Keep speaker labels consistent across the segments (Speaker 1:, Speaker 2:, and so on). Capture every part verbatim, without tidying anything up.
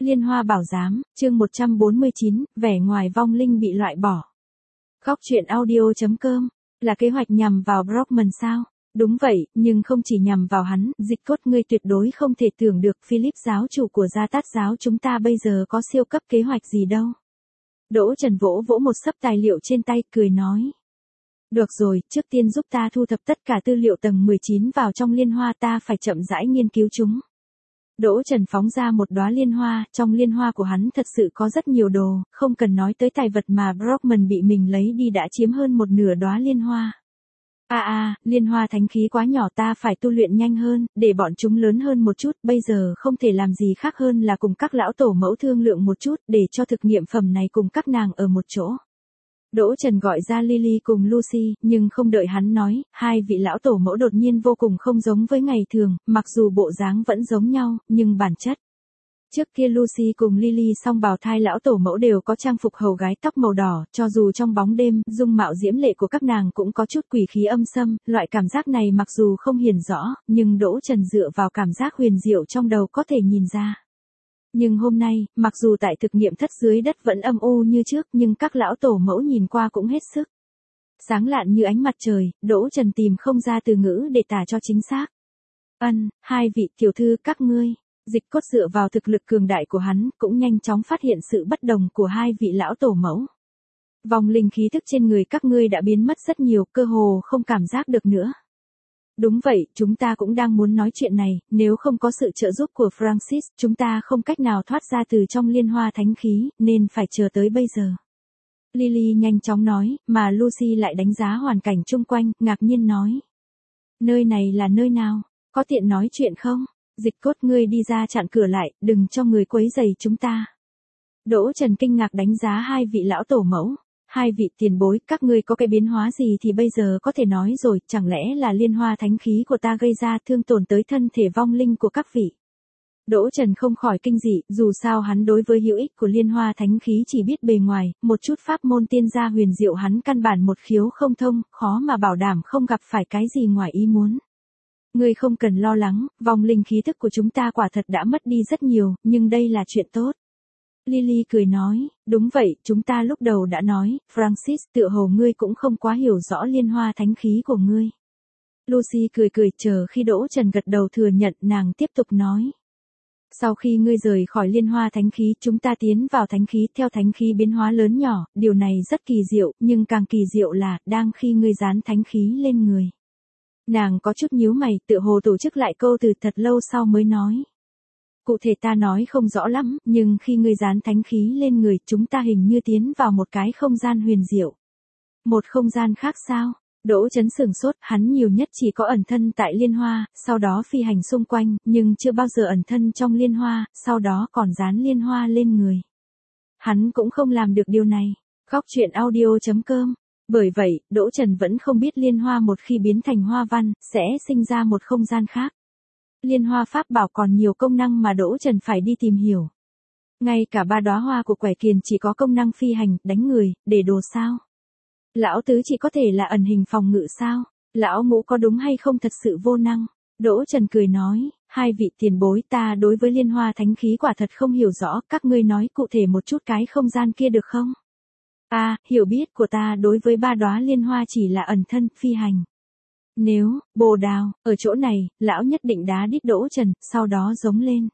Speaker 1: Liên Hoa Bảo Giám, chương một trăm bốn mươi chín, vẻ ngoài vong linh bị loại bỏ. Góc truyện audio chấm com, là kế hoạch nhằm vào Brockman sao? Đúng vậy, nhưng không chỉ nhằm vào hắn, Dịch Cốt ngươi tuyệt đối không thể tưởng được Philip giáo chủ của Gia Tát giáo chúng ta bây giờ có siêu cấp kế hoạch gì đâu. Đỗ Trần vỗ vỗ một xấp tài liệu trên tay, cười nói. Được rồi, trước tiên giúp ta thu thập tất cả tư liệu tầng mười chín vào trong liên hoa, ta phải chậm rãi nghiên cứu chúng. Đỗ Trần phóng ra một đóa liên hoa, trong liên hoa của hắn thật sự có rất nhiều đồ, không cần nói tới tài vật mà Brockman bị mình lấy đi đã chiếm hơn một nửa đóa liên hoa. À à, liên hoa thánh khí quá nhỏ, ta phải tu luyện nhanh hơn, để bọn chúng lớn hơn một chút, bây giờ không thể làm gì khác hơn là cùng các lão tổ mẫu thương lượng một chút, để cho thực nghiệm phẩm này cùng các nàng ở một chỗ. Đỗ Trần gọi ra Lily cùng Lucy, nhưng không đợi hắn nói, hai vị lão tổ mẫu đột nhiên vô cùng không giống với ngày thường, mặc dù bộ dáng vẫn giống nhau, nhưng bản chất. Trước kia Lucy cùng Lily song bào thai lão tổ mẫu đều có trang phục hầu gái tóc màu đỏ, cho dù trong bóng đêm, dung mạo diễm lệ của các nàng cũng có chút quỷ khí âm xâm, loại cảm giác này mặc dù không hiển rõ, nhưng Đỗ Trần dựa vào cảm giác huyền diệu trong đầu có thể nhìn ra. Nhưng hôm nay, mặc dù tại thực nghiệm thất dưới đất vẫn âm u như trước, nhưng các lão tổ mẫu nhìn qua cũng hết sức sáng lạn như ánh mặt trời. Đỗ Trần tìm không ra từ ngữ để tả cho chính xác. Ân, hai vị tiểu thư các ngươi. Dịch Cốt dựa vào thực lực cường đại của hắn, cũng nhanh chóng phát hiện sự bất đồng của hai vị lão tổ mẫu. Vòng linh khí thức trên người các ngươi đã biến mất rất nhiều, cơ hồ không cảm giác được nữa. Đúng vậy, chúng ta cũng đang muốn nói chuyện này, nếu không có sự trợ giúp của Francis, chúng ta không cách nào thoát ra từ trong liên hoa thánh khí, nên phải chờ tới bây giờ. Lily nhanh chóng nói, mà Lucy lại đánh giá hoàn cảnh chung quanh, ngạc nhiên nói. Nơi này là nơi nào? Có tiện nói chuyện không? Dịch Cốt ngươi đi ra chặn cửa lại, đừng cho người quấy rầy chúng ta. Đỗ Trần kinh ngạc đánh giá hai vị lão tổ mẫu. Hai vị tiền bối, các ngươi có cái biến hóa gì thì bây giờ có thể nói rồi, chẳng lẽ là liên hoa thánh khí của ta gây ra thương tổn tới thân thể vong linh của các vị? Đỗ Trần không khỏi kinh dị, dù sao hắn đối với hữu ích của liên hoa thánh khí chỉ biết bề ngoài, một chút pháp môn tiên gia huyền diệu hắn căn bản một khiếu không thông, khó mà bảo đảm không gặp phải cái gì ngoài ý muốn. Ngươi không cần lo lắng, vong linh khí thức của chúng ta quả thật đã mất đi rất nhiều, nhưng đây là chuyện tốt. Lily cười nói, đúng vậy, chúng ta lúc đầu đã nói, Francis, tựa hồ ngươi cũng không quá hiểu rõ liên hoa thánh khí của ngươi. Lucy cười cười, chờ khi Đỗ Trần gật đầu thừa nhận, nàng tiếp tục nói. Sau khi ngươi rời khỏi liên hoa thánh khí, chúng ta tiến vào thánh khí, theo thánh khí biến hóa lớn nhỏ, điều này rất kỳ diệu, nhưng càng kỳ diệu là, đang khi ngươi dán thánh khí lên người. Nàng có chút nhíu mày, tựa hồ tổ chức lại câu từ thật lâu sau mới nói. Cụ thể ta nói không rõ lắm, nhưng khi ngươi dán thánh khí lên người, chúng ta hình như tiến vào một cái không gian huyền diệu. Một không gian khác sao? Đỗ Trấn sửng sốt, hắn nhiều nhất chỉ có ẩn thân tại liên hoa, sau đó phi hành xung quanh, nhưng chưa bao giờ ẩn thân trong liên hoa, sau đó còn dán liên hoa lên người. Hắn cũng không làm được điều này. Góc truyện audio chấm com. Bởi vậy, Đỗ Trần vẫn không biết liên hoa một khi biến thành hoa văn, sẽ sinh ra một không gian khác. Liên hoa pháp bảo còn nhiều công năng mà Đỗ Trần phải đi tìm hiểu. Ngay cả ba đóa hoa của Quẻ Kiền chỉ có công năng phi hành, đánh người, để đồ sao? Lão Tứ chỉ có thể là ẩn hình phòng ngự sao? Lão Ngũ có đúng hay không thật sự vô năng? Đỗ Trần cười nói, hai vị tiền bối, ta đối với liên hoa thánh khí quả thật không hiểu rõ, các ngươi nói cụ thể một chút cái không gian kia được không? À, hiểu biết của ta đối với ba đóa liên hoa chỉ là ẩn thân, phi hành. Nếu, Bồ Đào, ở chỗ này, lão nhất định đá đít Đỗ Trần, sau đó giống lên.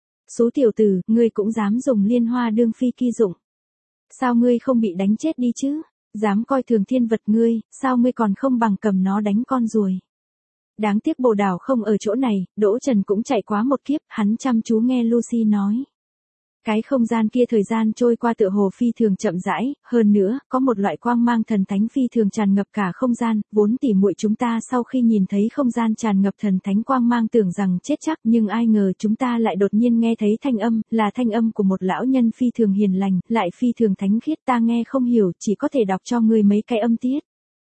Speaker 1: Số tiểu tử, ngươi cũng dám dùng liên hoa đương phi kỳ dụng. Sao ngươi không bị đánh chết đi chứ? Dám coi thường thiên vật ngươi, sao ngươi còn không bằng cầm nó đánh con ruồi? Đáng tiếc Bồ Đào không ở chỗ này, Đỗ Trần cũng chạy quá một kiếp, hắn chăm chú nghe Lucy nói. Cái không gian kia thời gian trôi qua tựa hồ phi thường chậm rãi, hơn nữa, có một loại quang mang thần thánh phi thường tràn ngập cả không gian, vốn tỉ muội chúng ta sau khi nhìn thấy không gian tràn ngập thần thánh quang mang tưởng rằng chết chắc, nhưng ai ngờ chúng ta lại đột nhiên nghe thấy thanh âm, là thanh âm của một lão nhân phi thường hiền lành, lại phi thường thánh khiết, ta nghe không hiểu, chỉ có thể đọc cho ngươi mấy cái âm tiết.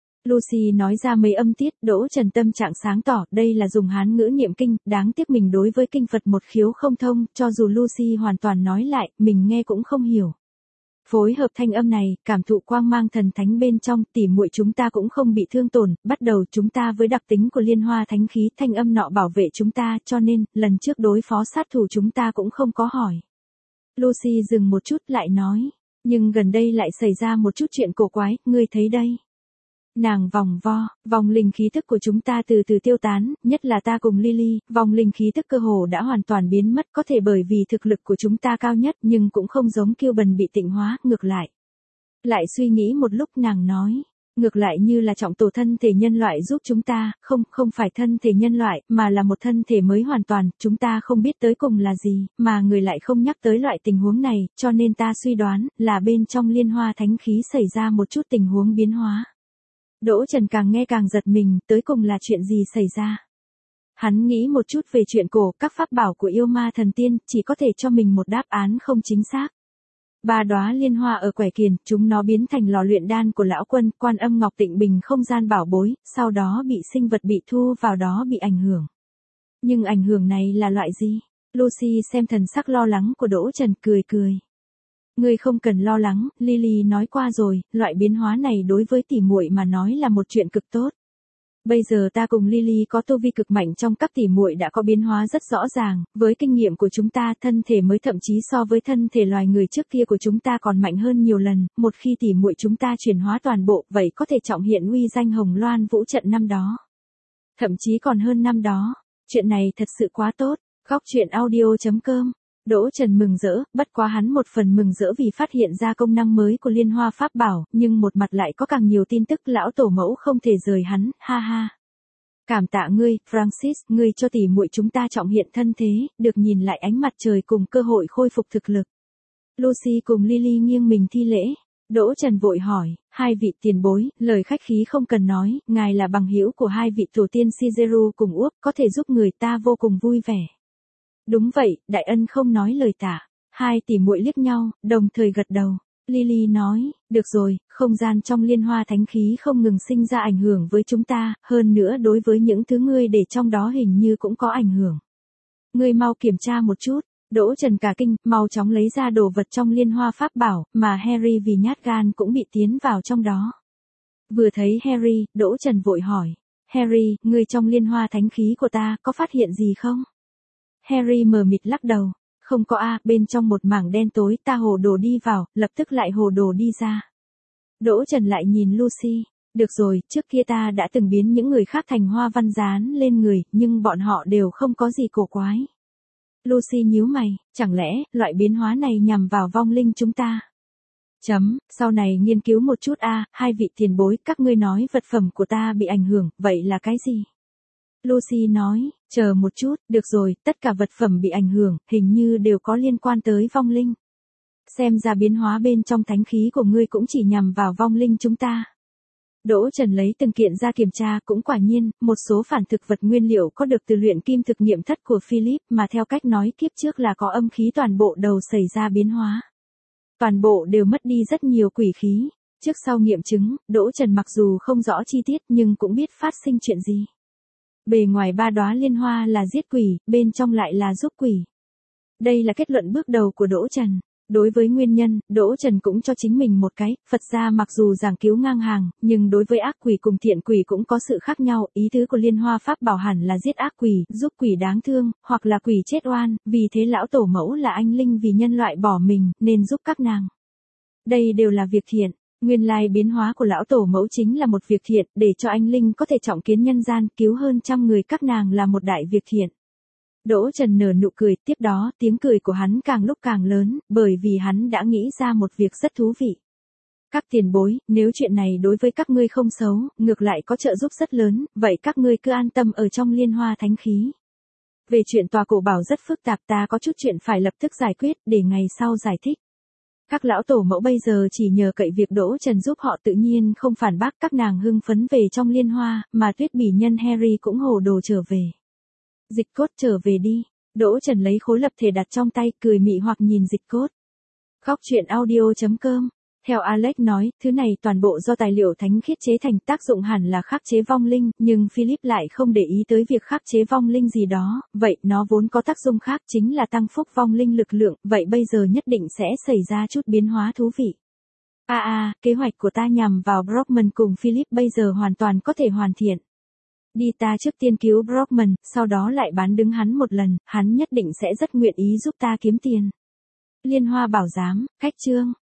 Speaker 1: Lucy nói ra mấy âm tiết, Đỗ Trần tâm trạng sáng tỏ, đây là dùng Hán ngữ niệm kinh, đáng tiếc mình đối với kinh Phật một khiếu không thông, cho dù Lucy hoàn toàn nói lại, mình nghe cũng không hiểu. Phối hợp thanh âm này, cảm thụ quang mang thần thánh bên trong, tỉ muội chúng ta cũng không bị thương tổn, bắt đầu chúng ta với đặc tính của liên hoa thánh khí, thanh âm nọ bảo vệ chúng ta, cho nên, lần trước đối phó sát thủ chúng ta cũng không có hỏi. Lucy dừng một chút lại nói. Nhưng gần đây lại xảy ra một chút chuyện cổ quái, ngươi thấy đây. Nàng vòng vo, vòng linh khí thức của chúng ta từ từ tiêu tán, nhất là ta cùng Lily, vòng linh khí thức cơ hồ đã hoàn toàn biến mất, có thể bởi vì thực lực của chúng ta cao nhất nhưng cũng không giống Cuban bị tịnh hóa, ngược lại. Lại suy nghĩ một lúc nàng nói, ngược lại như là trọng tổ thân thể nhân loại giúp chúng ta, không, không phải thân thể nhân loại, mà là một thân thể mới hoàn toàn, chúng ta không biết tới cùng là gì, mà người lại không nhắc tới loại tình huống này, cho nên ta suy đoán, là bên trong liên hoa thánh khí xảy ra một chút tình huống biến hóa. Đỗ Trần càng nghe càng giật mình, tới cùng là chuyện gì xảy ra. Hắn nghĩ một chút về chuyện cổ, các pháp bảo của yêu ma thần tiên, chỉ có thể cho mình một đáp án không chính xác. Ba đóa liên hoa ở quẻ kiền, chúng nó biến thành lò luyện đan của lão quân, Quan Âm Ngọc Tịnh Bình không gian bảo bối, sau đó bị sinh vật bị thu vào đó bị ảnh hưởng. Nhưng ảnh hưởng này là loại gì? Lucy xem thần sắc lo lắng của Đỗ Trần cười cười. Ngươi không cần lo lắng, Lily nói qua rồi, loại biến hóa này đối với tỷ muội mà nói là một chuyện cực tốt. Bây giờ ta cùng Lily có tu vi cực mạnh trong các tỷ muội đã có biến hóa rất rõ ràng, với kinh nghiệm của chúng ta thân thể mới thậm chí so với thân thể loài người trước kia của chúng ta còn mạnh hơn nhiều lần, một khi tỷ muội chúng ta chuyển hóa toàn bộ vậy có thể trọng hiện uy danh Hồng Loan Vũ trận năm đó. Thậm chí còn hơn năm đó, chuyện này thật sự quá tốt, khóc chuyện audio chấm com. Đỗ Trần mừng rỡ, bất quá hắn một phần mừng rỡ vì phát hiện ra công năng mới của liên hoa pháp bảo, nhưng một mặt lại có càng nhiều tin tức lão tổ mẫu không thể rời hắn, ha ha. Cảm tạ ngươi, Francis, ngươi cho tỷ muội chúng ta trọng hiện thân thế, được nhìn lại ánh mặt trời cùng cơ hội khôi phục thực lực. Lucy cùng Lily nghiêng mình thi lễ. Đỗ Trần vội hỏi, hai vị tiền bối, lời khách khí không cần nói, ngài là bằng hữu của hai vị tổ tiên Shigeru cùng Úc, có thể giúp người ta vô cùng vui vẻ. Đúng vậy, đại ân không nói lời tạ. Hai tỷ muội liếc nhau, đồng thời gật đầu. Lily nói, được rồi, không gian trong liên hoa thánh khí không ngừng sinh ra ảnh hưởng với chúng ta, hơn nữa đối với những thứ ngươi để trong đó hình như cũng có ảnh hưởng. Ngươi mau kiểm tra một chút. Đỗ Trần cả kinh, mau chóng lấy ra đồ vật trong liên hoa pháp bảo, mà Harry vì nhát gan cũng bị tiến vào trong đó. Vừa thấy Harry, Đỗ Trần vội hỏi, Harry, ngươi trong liên hoa thánh khí của ta có phát hiện gì không? Harry mờ mịt lắc đầu, không có a, bên trong một mảng đen tối ta hồ đồ đi vào, lập tức lại hồ đồ đi ra. Đỗ Trần lại nhìn Lucy, được rồi, trước kia ta đã từng biến những người khác thành hoa văn dán lên người, nhưng bọn họ đều không có gì cổ quái. Lucy nhíu mày, chẳng lẽ, loại biến hóa này nhằm vào vong linh chúng ta? Chấm, sau này nghiên cứu một chút a, hai vị tiền bối, các ngươi nói vật phẩm của ta bị ảnh hưởng, vậy là cái gì? Lucy nói, chờ một chút, được rồi, tất cả vật phẩm bị ảnh hưởng, hình như đều có liên quan tới vong linh. Xem ra biến hóa bên trong thánh khí của ngươi cũng chỉ nhằm vào vong linh chúng ta. Đỗ Trần lấy từng kiện ra kiểm tra, cũng quả nhiên, một số phản thực vật nguyên liệu có được từ luyện kim thực nghiệm thất của Philip, mà theo cách nói kiếp trước là có âm khí toàn bộ đầu xảy ra biến hóa. Toàn bộ đều mất đi rất nhiều quỷ khí. Trước sau nghiệm chứng, Đỗ Trần mặc dù không rõ chi tiết nhưng cũng biết phát sinh chuyện gì. Bề ngoài ba đóa liên hoa là giết quỷ, bên trong lại là giúp quỷ. Đây là kết luận bước đầu của Đỗ Trần. Đối với nguyên nhân, Đỗ Trần cũng cho chính mình một cái, Phật gia mặc dù giảng cứu ngang hàng, nhưng đối với ác quỷ cùng thiện quỷ cũng có sự khác nhau, ý tứ của liên hoa pháp bảo hẳn là giết ác quỷ, giúp quỷ đáng thương, hoặc là quỷ chết oan, vì thế lão tổ mẫu là anh linh vì nhân loại bỏ mình, nên giúp các nàng. Đây đều là việc thiện. Nguyên lai biến hóa của lão tổ mẫu chính là một việc thiện, để cho anh linh có thể trọng kiến nhân gian, cứu hơn trăm người các nàng là một đại việc thiện. Đỗ Trần nở nụ cười, tiếp đó tiếng cười của hắn càng lúc càng lớn, bởi vì hắn đã nghĩ ra một việc rất thú vị. Các tiền bối, nếu chuyện này đối với các ngươi không xấu, ngược lại có trợ giúp rất lớn, vậy các ngươi cứ an tâm ở trong liên hoa thánh khí. Về chuyện tòa cổ bảo rất phức tạp, ta có chút chuyện phải lập tức giải quyết, để ngày sau giải thích. Các lão tổ mẫu bây giờ chỉ nhờ cậy việc Đỗ Trần giúp họ tự nhiên không phản bác, các nàng hưng phấn về trong liên hoa, mà Tuyết Bỉ Nhân Harry cũng hồ đồ trở về. Dịch Cốt trở về đi. Đỗ Trần lấy khối lập thể đặt trong tay, cười mị hoặc nhìn Dịch Cốt. Khóc chuyện audio chấm com. Theo Alex nói, thứ này toàn bộ do tài liệu thánh khiết chế thành, tác dụng hẳn là khắc chế vong linh, nhưng Philip lại không để ý tới việc khắc chế vong linh gì đó, vậy nó vốn có tác dụng khác chính là tăng phúc vong linh lực lượng, vậy bây giờ nhất định sẽ xảy ra chút biến hóa thú vị. À à, kế hoạch của ta nhằm vào Brockman cùng Philip bây giờ hoàn toàn có thể hoàn thiện. Đi, ta trước tiên cứu Brockman, sau đó lại bán đứng hắn một lần, hắn nhất định sẽ rất nguyện ý giúp ta kiếm tiền. Liên Hoa Bảo Giám, khách chương.